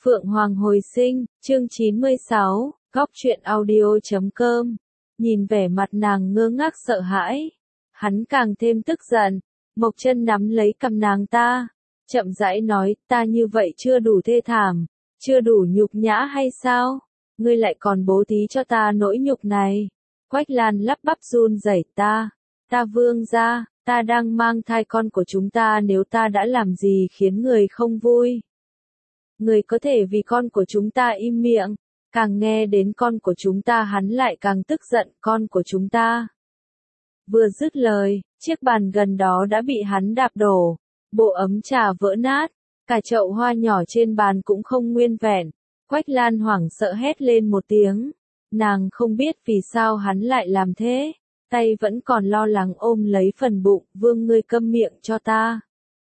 Phượng Hoàng hồi sinh, chương 96, góc truyện audio.com. Nhìn vẻ mặt nàng ngơ ngác sợ hãi, hắn càng thêm tức giận. Mộc Chân nắm lấy cằm nàng ta, chậm rãi nói, ta như vậy chưa đủ thê thảm, chưa đủ nhục nhã hay sao? Ngươi lại còn bố thí cho ta nỗi nhục này. Quách Lan lắp bắp run rẩy, ta vương gia, ta đang mang thai con của chúng ta, nếu ta đã làm gì khiến người không vui, người có thể vì con của chúng ta im miệng. Càng nghe đến con của chúng ta hắn lại càng tức giận, con của chúng ta. Vừa dứt lời, chiếc bàn gần đó đã bị hắn đạp đổ, bộ ấm trà vỡ nát, cả chậu hoa nhỏ trên bàn cũng không nguyên vẹn. Quách Lan hoảng sợ hét lên một tiếng, nàng không biết vì sao hắn lại làm thế, tay vẫn còn lo lắng ôm lấy phần bụng, vương ngươi câm miệng cho ta.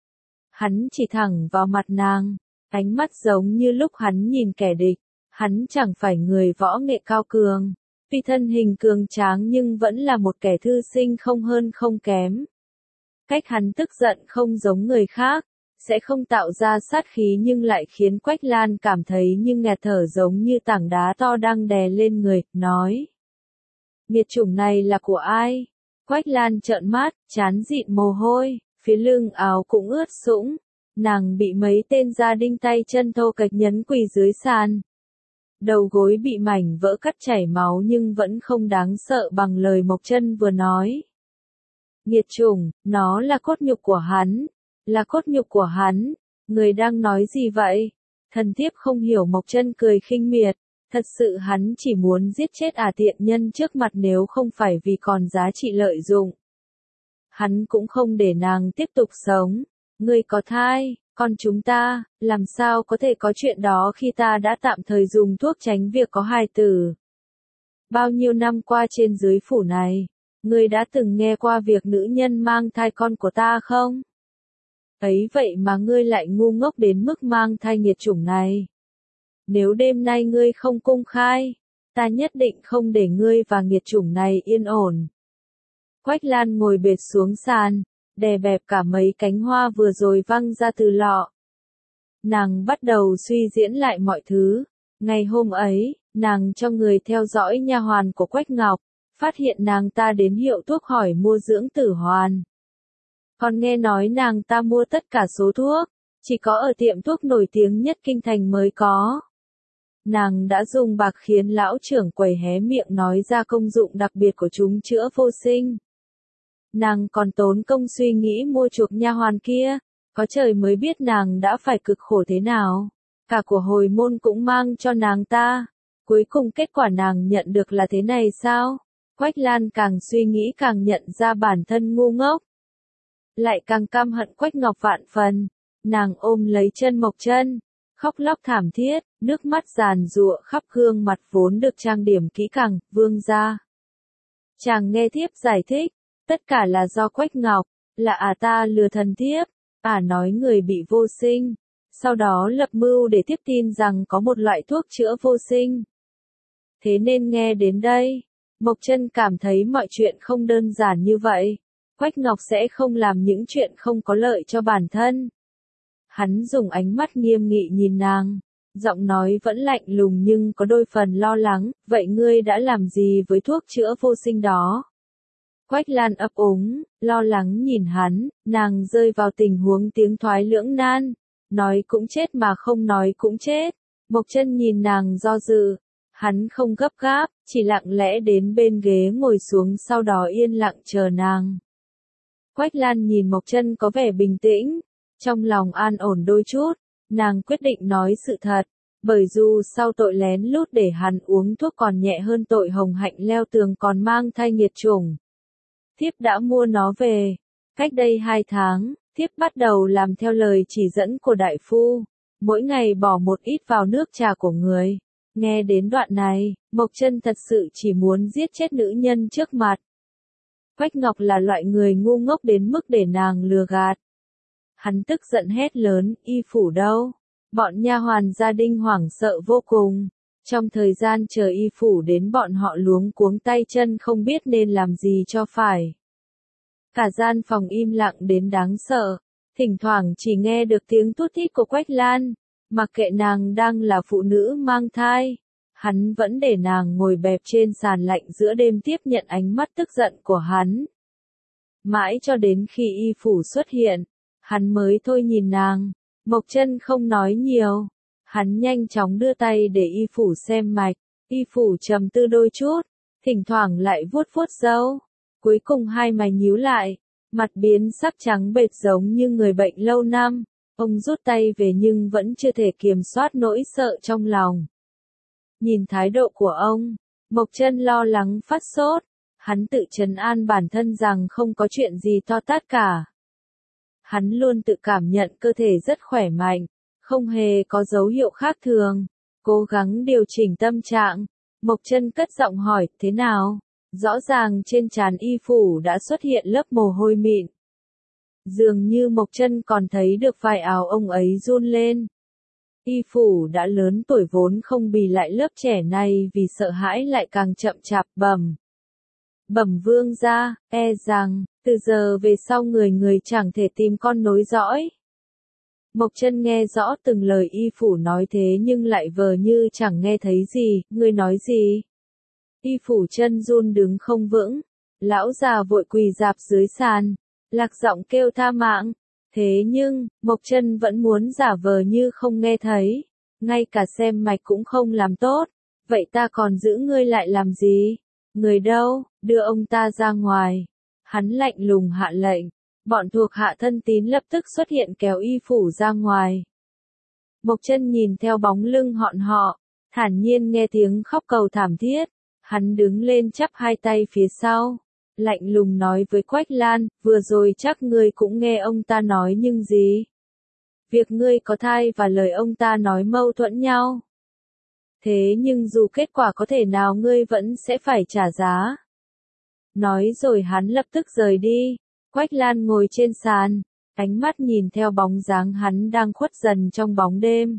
Hắn chỉ thẳng vào mặt nàng, ánh mắt giống như lúc hắn nhìn kẻ địch. Hắn chẳng phải người võ nghệ cao cường, tuy thân hình cường tráng nhưng vẫn là một kẻ thư sinh không hơn không kém. Cách hắn tức giận không giống người khác, sẽ không tạo ra sát khí nhưng lại khiến Quách Lan cảm thấy như nghẹt thở, giống như tảng đá to đang đè lên người, nói. Nghiệt chủng này là của ai? Quách Lan trợn mắt, trán dịn mồ hôi, phía lưng áo cũng ướt sũng, nàng bị mấy tên gia đinh tay chân thô kệch nhấn quỳ dưới sàn. Đầu gối bị mảnh vỡ cắt chảy máu nhưng vẫn không đáng sợ bằng lời Mộc Chân vừa nói. Nghiệt chủng, nó là cốt nhục của hắn, là cốt nhục của hắn, người đang nói gì vậy? Thần thiếp không hiểu. Mộc Chân cười khinh miệt, thật sự hắn chỉ muốn giết chết tiện nhân trước mặt, nếu không phải vì còn giá trị lợi dụng, hắn cũng không để nàng tiếp tục sống. Ngươi có thai, còn chúng ta, làm sao có thể có chuyện đó khi ta đã tạm thời dùng thuốc tránh việc có hài tử? Bao nhiêu năm qua trên dưới phủ này, ngươi đã từng nghe qua việc nữ nhân mang thai con của ta không? Ấy vậy mà ngươi lại ngu ngốc đến mức mang thai nghiệt chủng này. Nếu đêm nay ngươi không công khai, ta nhất định không để ngươi và nghiệt chủng này yên ổn. Quách Lan ngồi bệt xuống sàn, đè bẹp cả mấy cánh hoa vừa rồi văng ra từ lọ. Nàng bắt đầu suy diễn lại mọi thứ. Ngày hôm ấy, nàng cho người theo dõi nha hoàn của Quách Ngọc, phát hiện nàng ta đến hiệu thuốc hỏi mua dưỡng tử hoàn. Còn nghe nói nàng ta mua tất cả số thuốc, chỉ có ở tiệm thuốc nổi tiếng nhất kinh thành mới có. Nàng đã dùng bạc khiến lão trưởng quầy hé miệng nói ra công dụng đặc biệt của chúng chữa vô sinh. Nàng còn tốn công suy nghĩ mua chuộc nha hoàn kia, có trời mới biết nàng đã phải cực khổ thế nào. Cả của hồi môn cũng mang cho nàng ta. Cuối cùng kết quả nàng nhận được là thế này sao? Quách Lan càng suy nghĩ càng nhận ra bản thân ngu ngốc. Lại càng căm hận Quách Ngọc vạn phần. Nàng ôm lấy chân Mộc Chân, khóc lóc thảm thiết, nước mắt giàn giụa khắp gương mặt vốn được trang điểm kỹ càng. Vương gia, chàng nghe thiếp giải thích, tất cả là do Quách Ngọc, là ta lừa thần thiếp. Nói người bị vô sinh, sau đó lập mưu để tiếp tin rằng có một loại thuốc chữa vô sinh. Thế nên nghe đến đây, Mộc Chân cảm thấy mọi chuyện không đơn giản như vậy. Quách Ngọc sẽ không làm những chuyện không có lợi cho bản thân. Hắn dùng ánh mắt nghiêm nghị nhìn nàng, giọng nói vẫn lạnh lùng nhưng có đôi phần lo lắng, vậy ngươi đã làm gì với thuốc chữa vô sinh đó? Quách Lan ấp úng, lo lắng nhìn hắn, nàng rơi vào tình huống tiến thoái lưỡng nan, nói cũng chết mà không nói cũng chết. Mộc Chân nhìn nàng do dự, hắn không gấp gáp, chỉ lặng lẽ đến bên ghế ngồi xuống, sau đó yên lặng chờ nàng. Quách Lan nhìn Mộc Chân có vẻ bình tĩnh, trong lòng an ổn đôi chút, nàng quyết định nói sự thật, bởi dù sau tội lén lút để hắn uống thuốc còn nhẹ hơn tội hồng hạnh leo tường còn mang thai nghiệt chủng. Thiếp đã mua nó về. Cách đây 2 tháng, thiếp bắt đầu làm theo lời chỉ dẫn của đại phu, mỗi ngày bỏ một ít vào nước trà của người. Nghe đến đoạn này, Mộc Chân thật sự chỉ muốn giết chết nữ nhân trước mặt. Quách Ngọc là loại người ngu ngốc đến mức để nàng lừa gạt. Hắn tức giận hét lớn, y phủ đâu? Bọn nha hoàn gia đình hoảng sợ vô cùng. Trong thời gian chờ y phủ đến, bọn họ luống cuống tay chân không biết nên làm gì cho phải. Cả gian phòng im lặng đến đáng sợ, thỉnh thoảng chỉ nghe được tiếng thút thít của Quách Lan, Mặc kệ nàng đang là phụ nữ mang thai, hắn vẫn để nàng ngồi bẹp trên sàn lạnh giữa đêm tiếp nhận ánh mắt tức giận của hắn. Mãi cho đến khi y phủ xuất hiện, hắn mới thôi nhìn nàng. Mộc Chân không nói nhiều, hắn nhanh chóng đưa tay để y phủ xem mạch, y phủ trầm tư đôi chút, thỉnh thoảng lại vuốt vuốt râu, cuối cùng hai mày nhíu lại, mặt biến sắc trắng bệch giống như người bệnh lâu năm. Ông rút tay về nhưng vẫn chưa thể kiềm soát nỗi sợ trong lòng. Nhìn thái độ của ông, Mộc Chân lo lắng phát sốt, hắn tự trấn an bản thân rằng không có chuyện gì to tát cả. Hắn luôn tự cảm nhận cơ thể rất khỏe mạnh, không hề có dấu hiệu khác thường, cố gắng điều chỉnh tâm trạng. Mộc Chân cất giọng hỏi, thế nào? Rõ ràng trên trán y phủ đã xuất hiện lớp mồ hôi mịn. Dường như Mộc Chân còn thấy được vai áo ông ấy run lên. Y phủ đã lớn tuổi vốn không bì lại lớp trẻ này vì sợ hãi lại càng chậm chạp bẩm. Bẩm vương gia, e rằng, từ giờ về sau người chẳng thể tìm con nối dõi. Mộc Chân nghe rõ từng lời y phủ nói thế nhưng lại vờ như chẳng nghe thấy gì, ngươi nói gì? Y phủ chân run đứng không vững, lão già vội quỳ rạp dưới sàn, lạc giọng kêu tha mạng. Thế nhưng, Mộc Chân vẫn muốn giả vờ như không nghe thấy, ngay cả xem mạch cũng không làm tốt, vậy ta còn giữ ngươi lại làm gì? Người đâu, đưa ông ta ra ngoài. Hắn lạnh lùng hạ lệnh, bọn thuộc hạ thân tín lập tức xuất hiện kéo y phủ ra ngoài. Mộc Chân nhìn theo bóng lưng họ, thản nhiên nghe tiếng khóc cầu thảm thiết, hắn đứng lên chắp hai tay phía sau, lạnh lùng nói với Quách Lan, vừa rồi chắc ngươi cũng nghe ông ta nói nhưng gì? Việc ngươi có thai và lời ông ta nói mâu thuẫn nhau. Thế nhưng dù kết quả có thể nào ngươi vẫn sẽ phải trả giá. Nói rồi hắn lập tức rời đi. Quách Lan ngồi trên sàn, ánh mắt nhìn theo bóng dáng hắn đang khuất dần trong bóng đêm.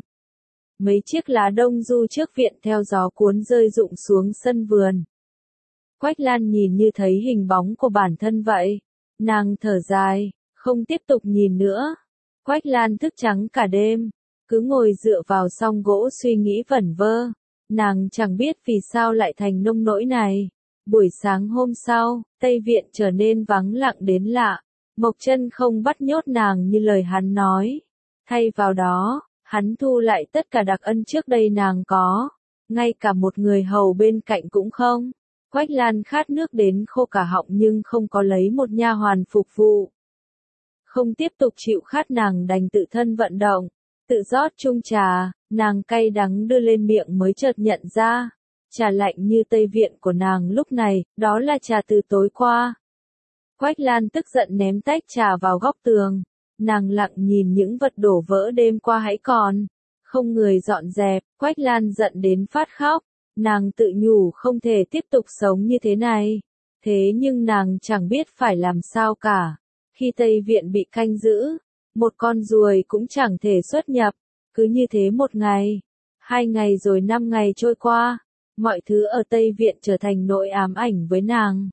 Mấy chiếc lá đông du trước viện theo gió cuốn rơi rụng xuống sân vườn. Quách Lan nhìn như thấy hình bóng của bản thân vậy. Nàng thở dài, không tiếp tục nhìn nữa. Quách Lan thức trắng cả đêm, cứ ngồi dựa vào song gỗ suy nghĩ vẩn vơ. Nàng chẳng biết vì sao lại thành nông nỗi này. Buổi sáng hôm sau, Tây Viện trở nên vắng lặng đến lạ. Mộc Chân không bắt nhốt nàng như lời hắn nói. Thay vào đó, hắn thu lại tất cả đặc ân trước đây nàng có. Ngay cả một người hầu bên cạnh cũng không. Quách Lan khát nước đến khô cả họng nhưng không có lấy một nha hoàn phục vụ. Không tiếp tục chịu khát nàng đành tự thân vận động, tự rót chung trà, nàng cay đắng đưa lên miệng mới chợt nhận ra. Trà lạnh như Tây Viện của nàng lúc này, đó là trà từ tối qua. Quách Lan tức giận ném tách trà vào góc tường. Nàng lặng nhìn những vật đổ vỡ đêm qua hãy còn. Không người dọn dẹp, Quách Lan giận đến phát khóc. Nàng tự nhủ không thể tiếp tục sống như thế này. Thế nhưng nàng chẳng biết phải làm sao cả. Khi Tây Viện bị canh giữ, một con ruồi cũng chẳng thể xuất nhập. Cứ như thế một ngày, 2 ngày rồi 5 ngày trôi qua. Mọi thứ ở Tây Viện trở thành nỗi ám ảnh với nàng.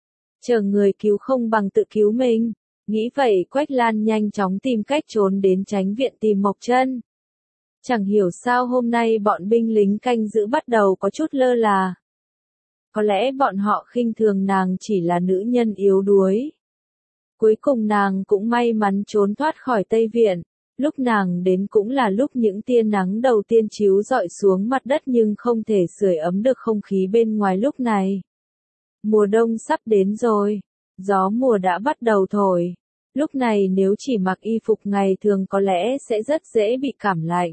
Chờ người cứu không bằng tự cứu mình. Nghĩ vậy Quách Lan nhanh chóng tìm cách trốn đến Chánh Viện tìm Mộc Chân. Chẳng hiểu sao hôm nay bọn binh lính canh giữ bắt đầu có chút lơ là. Có lẽ bọn họ khinh thường nàng chỉ là nữ nhân yếu đuối. Cuối cùng nàng cũng may mắn trốn thoát khỏi Tây Viện. Lúc nàng đến cũng là lúc những tia nắng đầu tiên chiếu rọi xuống mặt đất nhưng không thể sưởi ấm được không khí bên ngoài lúc này. Mùa đông sắp đến rồi, gió mùa đã bắt đầu thổi. Lúc này nếu chỉ mặc y phục ngày thường có lẽ sẽ rất dễ bị cảm lạnh.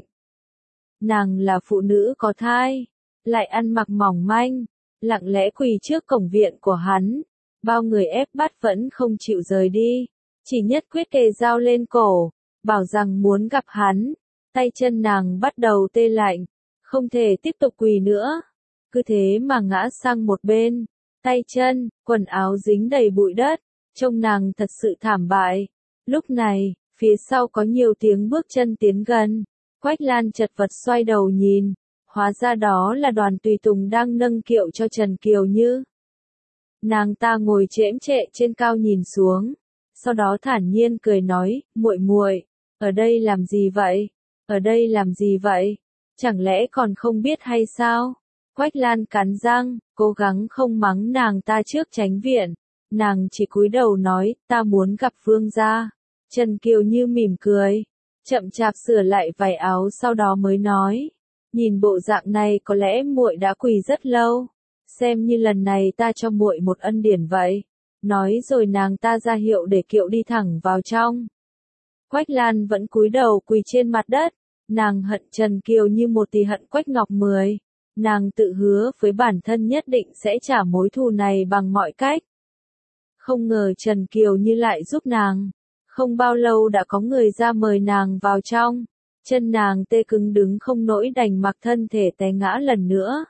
Nàng là phụ nữ có thai, lại ăn mặc mỏng manh, lặng lẽ quỳ trước cổng viện của hắn. Bao người ép bắt vẫn không chịu rời đi, chỉ nhất quyết kề dao lên cổ, bảo rằng muốn gặp hắn. Tay chân nàng bắt đầu tê lạnh, không thể tiếp tục quỳ nữa. Cứ thế mà ngã sang một bên, tay chân, quần áo dính đầy bụi đất, trông nàng thật sự thảm bại. Lúc này, phía sau có nhiều tiếng bước chân tiến gần. Quách Lan chật vật xoay đầu nhìn, hóa ra đó là đoàn tùy tùng đang nâng kiệu cho Trần Kiều Như. Nàng ta ngồi chễm chệ trên cao nhìn xuống, sau đó thản nhiên cười nói, muội muội, ở đây làm gì vậy? Ở đây làm gì vậy? Chẳng lẽ còn không biết hay sao? Quách Lan cắn răng, cố gắng không mắng nàng ta trước chánh viện. Nàng chỉ cúi đầu nói, ta muốn gặp vương gia. Trần Kiều Như mỉm cười, chậm chạp sửa lại vài áo sau đó mới nói. Nhìn bộ dạng này có lẽ muội đã quỳ rất lâu. Xem như lần này ta cho muội một ân điển vậy. Nói rồi nàng ta ra hiệu để kiệu đi thẳng vào trong. Quách Lan vẫn cúi đầu quỳ trên mặt đất. Nàng hận Trần Kiều Như một tí hận Quách Ngọc Mười. Nàng tự hứa với bản thân nhất định sẽ trả mối thù này bằng mọi cách. Không ngờ Trần Kiều Như lại giúp nàng. Không bao lâu đã có người ra mời nàng vào trong. Chân nàng tê cứng đứng không nổi đành mặc thân thể té ngã lần nữa.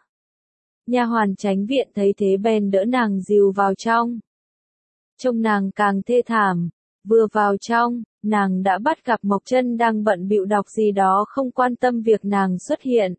Nha hoàn chánh viện thấy thế bèn đỡ nàng dìu vào trong. Trông nàng càng thê thảm. Vừa vào trong, nàng đã bắt gặp Mộc Chân đang bận bịu đọc gì đó không quan tâm việc nàng xuất hiện.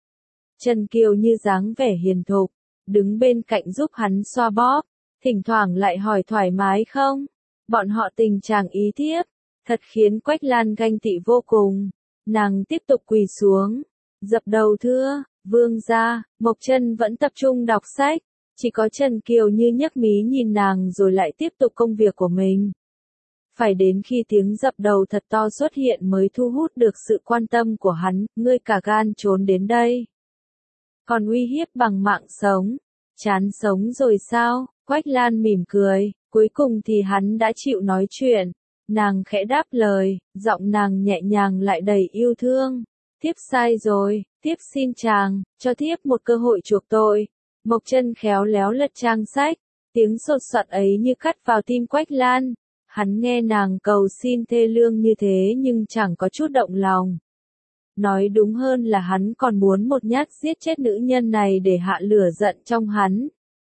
Trần Kiều Như dáng vẻ hiền thục, đứng bên cạnh giúp hắn xoa bóp, thỉnh thoảng lại hỏi thoải mái không. Bọn họ tình chàng ý thiếp, thật khiến Quách Lan ganh tị vô cùng. Nàng tiếp tục quỳ xuống, dập đầu thưa, vương gia. Mộc Chân vẫn tập trung đọc sách, chỉ có Trần Kiều Như nhấc mí nhìn nàng rồi lại tiếp tục công việc của mình. Phải đến khi tiếng dập đầu thật to xuất hiện mới thu hút được sự quan tâm của hắn, ngươi cả gan trốn đến đây. Còn uy hiếp bằng mạng sống, chán sống rồi sao? Quách Lan mỉm cười, cuối cùng thì hắn đã chịu nói chuyện. Nàng khẽ đáp lời, giọng nàng nhẹ nhàng lại đầy yêu thương. Thiếp sai rồi, thiếp xin chàng, cho thiếp một cơ hội chuộc tội. Mộc Chân khéo léo lật trang sách, tiếng sột soạt ấy như cắt vào tim Quách Lan. Hắn nghe nàng cầu xin thê lương như thế nhưng chẳng có chút động lòng. Nói đúng hơn là hắn còn muốn một nhát giết chết nữ nhân này để hạ lửa giận trong hắn.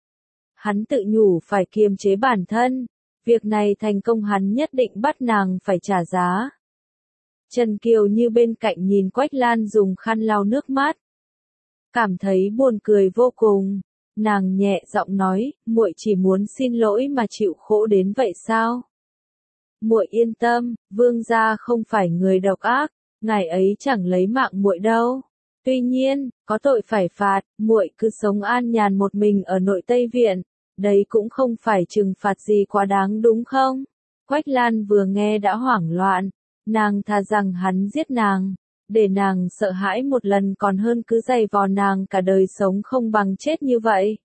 Hắn tự nhủ phải kiềm chế bản thân, việc này thành công hắn nhất định bắt nàng phải trả giá. Trần Kiều Như bên cạnh nhìn Quách Lan dùng khăn lau nước mắt. Cảm thấy buồn cười vô cùng, nàng nhẹ giọng nói, muội chỉ muốn xin lỗi mà chịu khổ đến vậy sao? Muội yên tâm, vương gia không phải người độc ác, ngài ấy chẳng lấy mạng muội đâu. Tuy nhiên, có tội phải phạt, muội cứ sống an nhàn một mình ở nội Tây Viện, đấy cũng không phải trừng phạt gì quá đáng đúng không? Quách Lan vừa nghe đã hoảng loạn, nàng thà rằng hắn giết nàng, để nàng sợ hãi một lần còn hơn cứ giày vò nàng cả đời sống không bằng chết như vậy.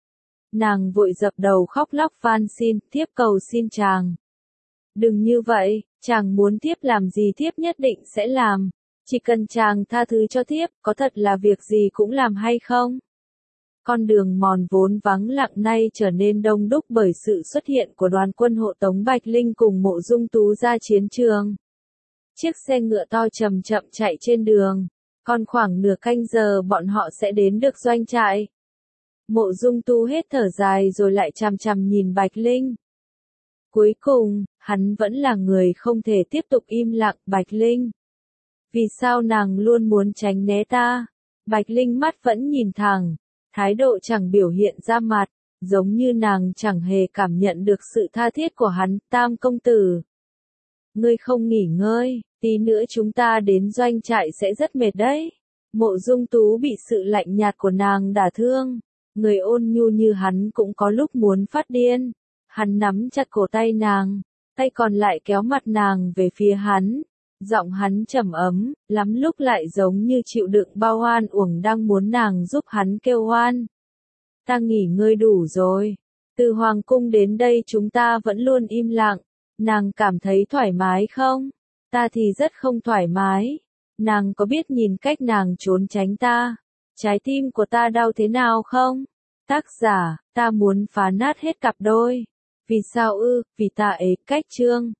Nàng vội dập đầu khóc lóc van xin, thiếp cầu xin chàng. Đừng như vậy, chàng muốn thiếp làm gì thiếp nhất định sẽ làm. Chỉ cần chàng tha thứ cho thiếp, có thật là việc gì cũng làm hay không? Con đường mòn vốn vắng lặng nay trở nên đông đúc bởi sự xuất hiện của đoàn quân hộ tống Bạch Linh cùng Mộ Dung Tú ra chiến trường. Chiếc xe ngựa to chậm chậm chạy trên đường, còn khoảng nửa canh giờ bọn họ sẽ đến được doanh trại. Mộ Dung Tú hết thở dài rồi lại chằm chằm nhìn Bạch Linh. Cuối cùng, hắn vẫn là người không thể tiếp tục im lặng. Bạch Linh, vì sao nàng luôn muốn tránh né ta? Bạch Linh mắt vẫn nhìn thẳng, thái độ chẳng biểu hiện ra mặt, giống như nàng chẳng hề cảm nhận được sự tha thiết của hắn. Tam công tử, ngươi không nghỉ ngơi, tí nữa chúng ta đến doanh trại sẽ rất mệt đấy. Mộ Dung Tú bị sự lạnh nhạt của nàng đả thương, người ôn nhu như hắn cũng có lúc muốn phát điên. Hắn nắm chặt cổ tay nàng, tay còn lại kéo mặt nàng về phía hắn. Giọng hắn trầm ấm, lắm lúc lại giống như chịu đựng bao oan uổng đang muốn nàng giúp hắn kêu oan. Ta nghỉ ngơi đủ rồi. Từ Hoàng cung đến đây chúng ta vẫn luôn im lặng. Nàng cảm thấy thoải mái không? Ta thì rất không thoải mái. Nàng có biết nhìn cách nàng trốn tránh ta, trái tim của ta đau thế nào không? Tác giả, ta muốn phá nát hết cặp đôi. Vì sao ư? Vì ta ế cách chương.